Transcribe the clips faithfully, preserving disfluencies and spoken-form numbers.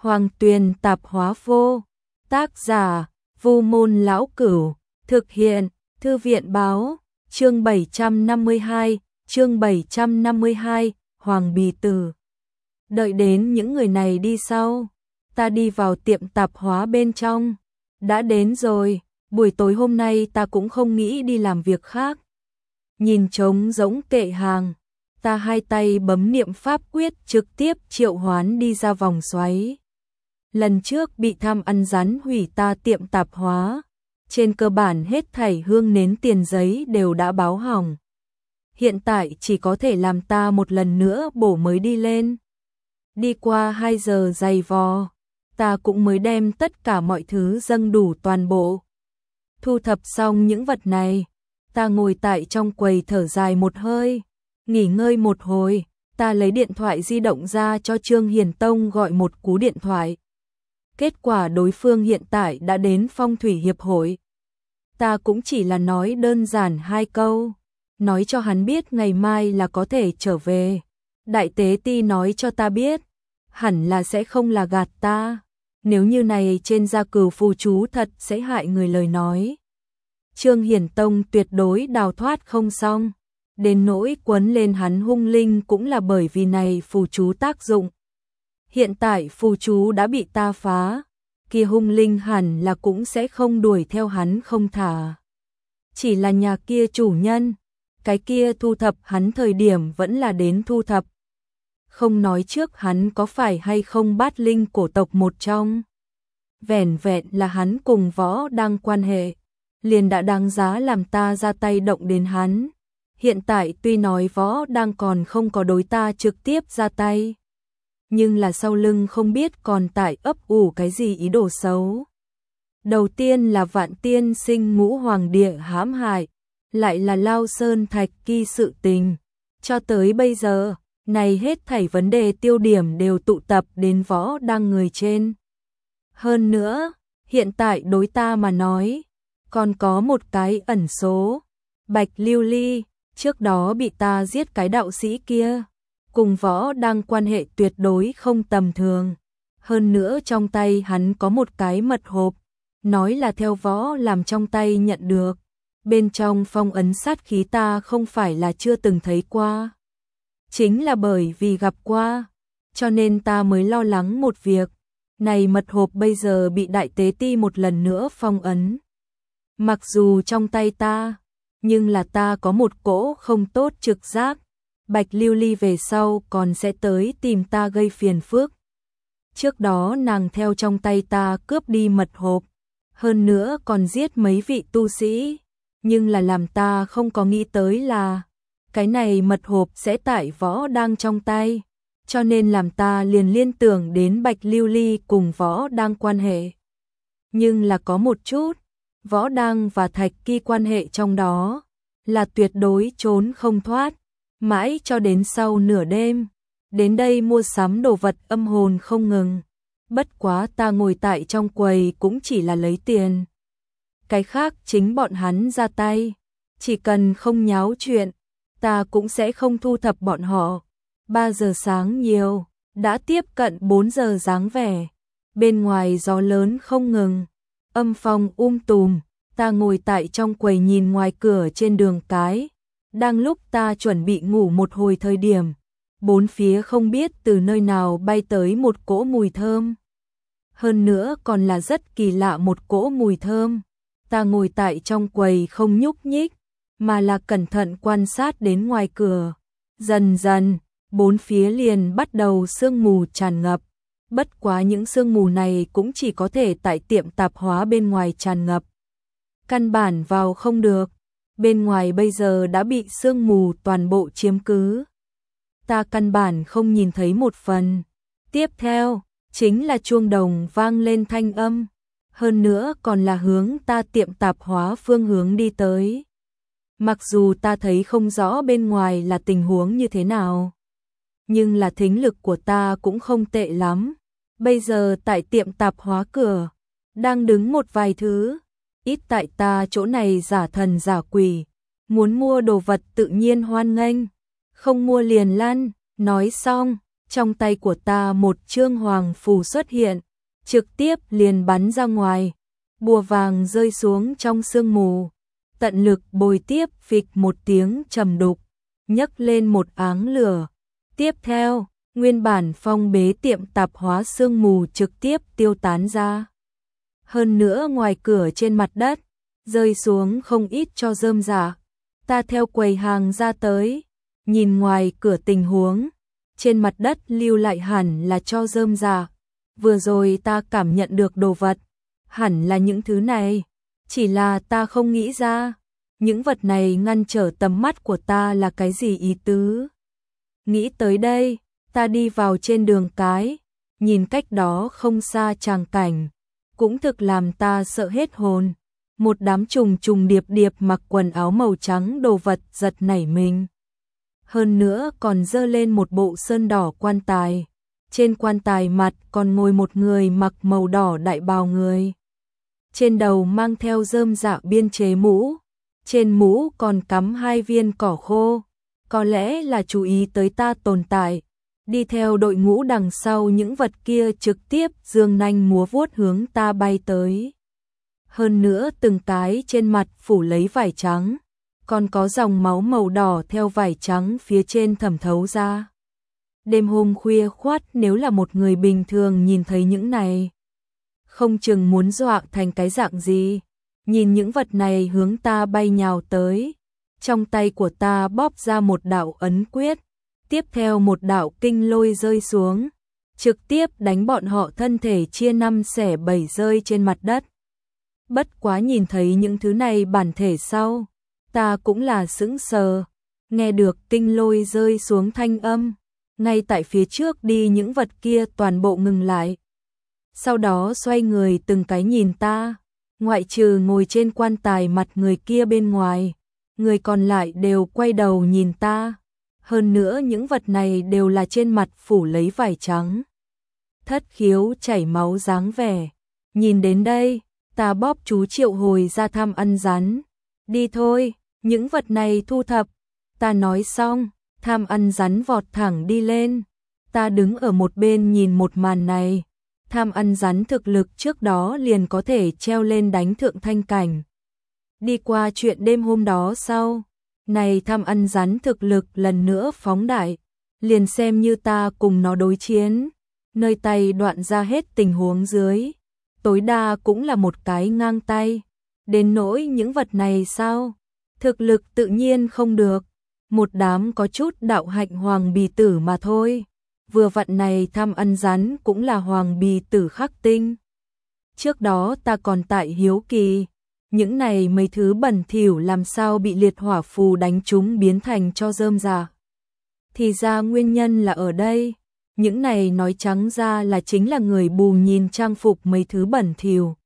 Hoàng Tuyền tạp hóa vô. Tác giả: Vu Môn Lão Cửu. Thực hiện: Thư viện báo. Chương bảy trăm năm mươi hai, chương bảy trăm năm mươi hai, Hoàng Bì Tử. Đợi đến những người này đi sau, ta đi vào tiệm tạp hóa bên trong. Đã đến rồi, buổi tối hôm nay ta cũng không nghĩ đi làm việc khác. Nhìn trống rỗng kệ hàng, ta hai tay bấm niệm pháp quyết trực tiếp triệu hoán đi ra vòng xoáy. Lần trước bị tham ăn rắn hủy ta tiệm tạp hóa, trên cơ bản hết thảy hương nến tiền giấy đều đã báo hỏng. Hiện tại chỉ có thể làm ta một lần nữa bổ mới đi lên. Đi qua hai giờ dày vò, ta cũng mới đem tất cả mọi thứ dâng đủ toàn bộ. Thu thập xong những vật này, ta ngồi tại trong quầy thở dài một hơi, nghỉ ngơi một hồi, ta lấy điện thoại di động ra cho Trương Hiền Tông gọi một cú điện thoại. Kết quả đối phương hiện tại đã đến Phong thủy hiệp hội. Ta cũng chỉ là nói đơn giản hai câu, nói cho hắn biết ngày mai là có thể trở về. Đại tế ti nói cho ta biết, hẳn là sẽ không là gạt ta. Nếu như này trên gia cửu phù chú thật sẽ hại người lời nói, Trương Hiền Tông tuyệt đối đào thoát không xong. Đến nỗi quấn lên hắn hung linh cũng là bởi vì này phù chú tác dụng. Hiện tại phù chú đã bị ta phá, kia hung linh hẳn là cũng sẽ không đuổi theo hắn không thả. Chỉ là nhà kia chủ nhân, cái kia thu thập hắn thời điểm vẫn là đến thu thập. Không nói trước hắn có phải hay không bát linh cổ tộc một trong. Vẻn vẹn là hắn cùng Võ Đăng quan hệ, liền đã đáng giá làm ta ra tay động đến hắn. Hiện tại tuy nói Võ Đăng còn không có đối ta trực tiếp ra tay, nhưng là sau lưng không biết còn tại ấp ủ cái gì ý đồ xấu. Đầu tiên là Vạn Tiên Sinh ngũ hoàng địa hãm hại, lại là Lao Sơn Thạch Kỳ sự tình. Cho tới bây giờ, này hết thảy vấn đề tiêu điểm đều tụ tập đến Võ Đăng người trên. Hơn nữa, hiện tại đối ta mà nói, còn có một cái ẩn số. Bạch Lưu Ly, trước đó bị ta giết cái đạo sĩ kia, cùng Võ Đăng quan hệ tuyệt đối không tầm thường. Hơn nữa trong tay hắn có một cái mật hộp, nói là theo Võ làm trong tay nhận được. Bên trong phong ấn sát khí ta không phải là chưa từng thấy qua. Chính là bởi vì gặp qua, cho nên ta mới lo lắng một việc. Này mật hộp bây giờ bị đại tế ti một lần nữa phong ấn. Mặc dù trong tay ta, nhưng là ta có một cỗ không tốt trực giác. Bạch Lưu Ly về sau còn sẽ tới tìm ta gây phiền phức. Trước đó nàng theo trong tay ta cướp đi mật hộp, hơn nữa còn giết mấy vị tu sĩ. Nhưng là làm ta không có nghĩ tới là cái này mật hộp sẽ tại Võ Đăng trong tay, cho nên làm ta liền liên tưởng đến Bạch Lưu Ly cùng Võ Đăng quan hệ. Nhưng là có một chút, Võ Đăng và Thạch Kỳ quan hệ trong đó là tuyệt đối trốn không thoát. Mãi cho đến sau nửa đêm, đến đây mua sắm đồ vật âm hồn không ngừng. Bất quá ta ngồi tại trong quầy cũng chỉ là lấy tiền. Cái khác chính bọn hắn ra tay, chỉ cần không nháo chuyện, ta cũng sẽ không thu thập bọn họ. Ba giờ sáng nhiều, đã tiếp cận bốn giờ dáng vẻ. Bên ngoài gió lớn không ngừng, âm phong um tùm, ta ngồi tại trong quầy nhìn ngoài cửa trên đường cái. Đang lúc ta chuẩn bị ngủ một hồi thời điểm, bốn phía không biết từ nơi nào bay tới một cỗ mùi thơm. Hơn nữa còn là rất kỳ lạ một cỗ mùi thơm. Ta ngồi tại trong quầy không nhúc nhích, mà là cẩn thận quan sát đến ngoài cửa. Dần dần, bốn phía liền bắt đầu sương mù tràn ngập. Bất quá những sương mù này cũng chỉ có thể tại tiệm tạp hóa bên ngoài tràn ngập. Căn bản vào không được. Bên ngoài bây giờ đã bị sương mù toàn bộ chiếm cứ. Ta căn bản không nhìn thấy một phần. Tiếp theo, chính là chuông đồng vang lên thanh âm. Hơn nữa còn là hướng ta tiệm tạp hóa phương hướng đi tới. Mặc dù ta thấy không rõ bên ngoài là tình huống như thế nào, nhưng là thính lực của ta cũng không tệ lắm. Bây giờ tại tiệm tạp hóa cửa, đang đứng một vài thứ. Ít tại ta chỗ này giả thần giả quỷ, muốn mua đồ vật tự nhiên hoan nghênh, không mua liền lăn. Nói xong, Trong tay của ta một chương hoàng phù xuất hiện, trực tiếp liền bắn ra ngoài, bùa vàng rơi xuống trong sương mù, tận lực bồi tiếp phịch một tiếng trầm đục, nhấc lên một áng lửa. Tiếp theo, nguyên bản phong bế tiệm tạp hóa sương mù trực tiếp tiêu tán ra. Hơn nữa ngoài cửa trên mặt đất, rơi xuống không ít cho rơm rạ. Ta theo quầy hàng ra tới, nhìn ngoài cửa tình huống, trên mặt đất lưu lại hẳn là cho rơm rạ. Vừa rồi ta cảm nhận được đồ vật, hẳn là những thứ này, chỉ là ta không nghĩ ra, những vật này ngăn trở tầm mắt của ta là cái gì ý tứ. Nghĩ tới đây, ta đi vào trên đường cái, nhìn cách đó không xa tràng cảnh, cũng thực làm ta sợ hết hồn. Một đám trùng trùng điệp điệp mặc quần áo màu trắng đồ vật giật nảy mình. Hơn nữa còn dơ lên một bộ sơn đỏ quan tài. Trên quan tài mặt còn ngồi một người mặc màu đỏ đại bào người. Trên đầu mang theo rơm rạ biên chế mũ. Trên mũ còn cắm hai viên cỏ khô. Có lẽ là chú ý tới ta tồn tại. Đi theo đội ngũ đằng sau những vật kia trực tiếp dương nanh múa vuốt hướng ta bay tới. Hơn nữa từng cái trên mặt phủ lấy vải trắng, còn có dòng máu màu đỏ theo vải trắng phía trên thẩm thấu ra. Đêm hôm khuya khoắt nếu là một người bình thường nhìn thấy những này, không chừng muốn dọa thành cái dạng gì. Nhìn những vật này hướng ta bay nhào tới, trong tay của ta bóp ra một đạo ấn quyết, tiếp theo một đạo kinh lôi rơi xuống, trực tiếp đánh bọn họ thân thể chia năm xẻ bảy rơi trên mặt đất. Bất quá nhìn thấy những thứ này bản thể sau, ta cũng là sững sờ, nghe được kinh lôi rơi xuống thanh âm, ngay tại phía trước đi những vật kia toàn bộ ngừng lại. Sau đó xoay người từng cái nhìn ta, ngoại trừ ngồi trên quan tài mặt người kia bên ngoài, người còn lại đều quay đầu nhìn ta. Hơn nữa những vật này đều là trên mặt phủ lấy vải trắng. Thất khiếu chảy máu dáng vẻ. Nhìn đến đây, ta bóp chú triệu hồi ra tham ăn rắn. Đi thôi, những vật này thu thập. Ta nói xong, tham ăn rắn vọt thẳng đi lên. Ta đứng ở một bên nhìn một màn này. Tham ăn rắn thực lực trước đó liền có thể treo lên đánh thượng thanh cảnh. Đi qua chuyện đêm hôm đó sau, này tham ăn rắn thực lực lần nữa phóng đại, liền xem như ta cùng nó đối chiến, nơi tay đoạn ra hết tình huống dưới, tối đa cũng là một cái ngang tay. Đến nỗi những vật này sao? Thực lực tự nhiên không được, một đám có chút đạo hạnh hoàng bì tử mà thôi. Vừa vặn này tham ăn rắn cũng là hoàng bì tử khắc tinh. Trước đó ta còn tại hiếu kỳ, những này mấy thứ bẩn thỉu làm sao bị liệt hỏa phù đánh trúng biến thành cho rơm rạ. Thì ra nguyên nhân là ở đây, những này nói trắng ra là chính là người bù nhìn trang phục mấy thứ bẩn thỉu.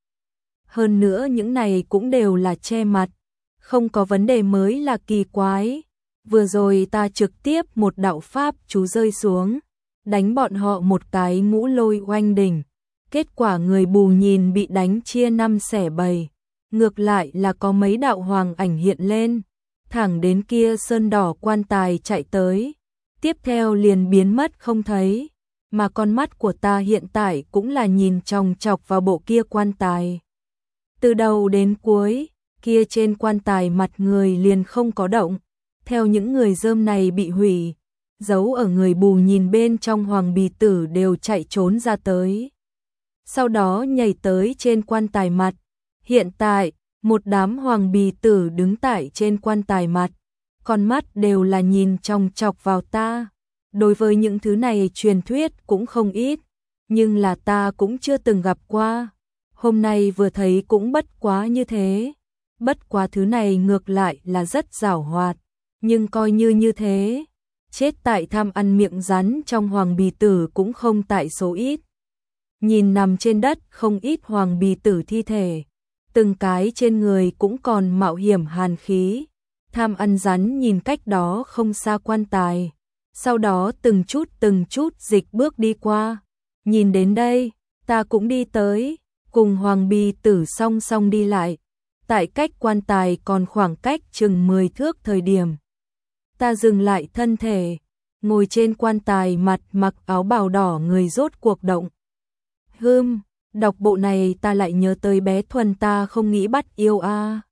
Hơn nữa những này cũng đều là che mặt, không có vấn đề mới là kỳ quái. Vừa rồi ta trực tiếp một đạo pháp chú rơi xuống, đánh bọn họ một cái ngũ lôi oanh đỉnh. Kết quả người bù nhìn bị đánh chia năm xẻ bảy. Ngược lại là có mấy đạo hoàng ảnh hiện lên, thẳng đến kia sơn đỏ quan tài chạy tới, tiếp theo liền biến mất không thấy, mà con mắt của ta hiện tại cũng là nhìn chòng chọc vào bộ kia quan tài. Từ đầu đến cuối, kia trên quan tài mặt người liền không có động, theo những người rơm này bị hủy, giấu ở người bù nhìn bên trong hoàng bì tử đều chạy trốn ra tới. Sau đó nhảy tới trên quan tài mặt. Hiện tại, một đám hoàng bì tử đứng tại trên quan tài mặt, con mắt đều là nhìn chòng chọc vào ta. Đối với những thứ này truyền thuyết cũng không ít, nhưng là ta cũng chưa từng gặp qua. Hôm nay vừa thấy cũng bất quá như thế. Bất quá thứ này ngược lại là rất giảo hoạt, nhưng coi như như thế, chết tại tham ăn miệng rắn trong hoàng bì tử cũng không tại số ít. Nhìn nằm trên đất không ít hoàng bì tử thi thể, từng cái trên người cũng còn mạo hiểm hàn khí. Tham ăn rắn nhìn cách đó không xa quan tài, sau đó từng chút từng chút dịch bước đi qua. Nhìn đến đây, ta cũng đi tới, cùng hoàng bì tử song song đi lại. Tại cách quan tài còn khoảng cách chừng mười thước thời điểm, ta dừng lại thân thể, ngồi trên quan tài mặt mặc áo bào đỏ người rốt cuộc động. Hưm, đọc bộ này ta lại nhớ tới bé Thuần ta không nghĩ bắt yêu a.